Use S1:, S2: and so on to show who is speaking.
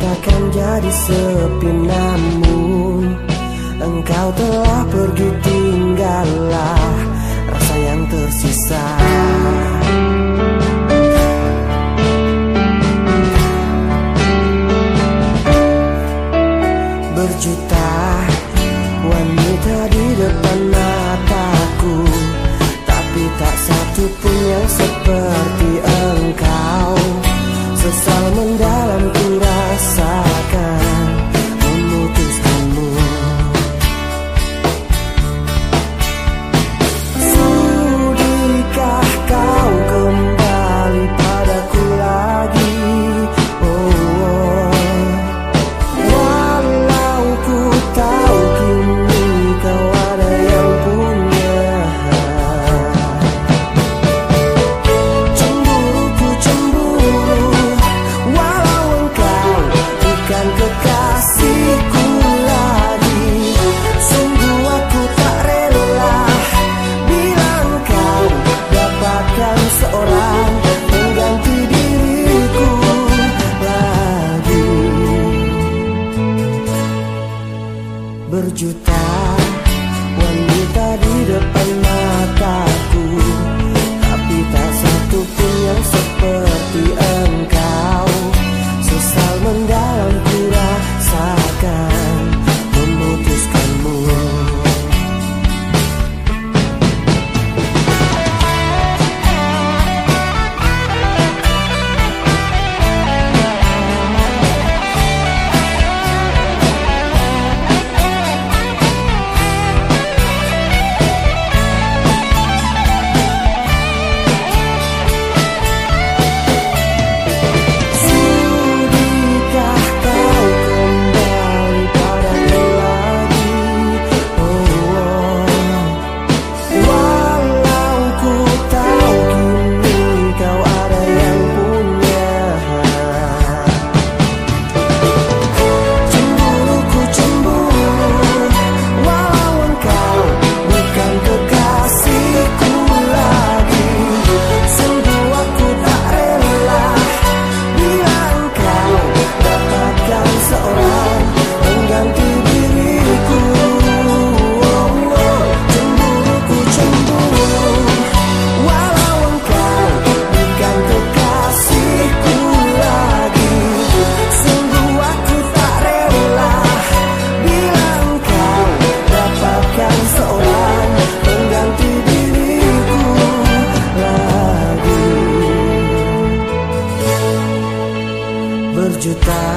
S1: akan jadi sepi, namun engkau telah pergi, tinggallah rasa yang tersisa. Berjuta wanita di depan mataku, tapi tak satu pun yang seperti engkau. Sesal mendalam ku rasakan memutuskanmu. Sudikah kau kembali padaku lagi? Walau ku tahu kini kau ada yang punya. Cemburuku cemburu, walau engkau bukan kekasihku lagi. Sungguh aku tak rela bila engkau dapatkan seorang pengganti diriku lagi. Berjuta wanita di depan mataku, tapi tak satu pun yang seperti engkau. Sesal mendalam ku rasakan memutuskanmu. Berjuta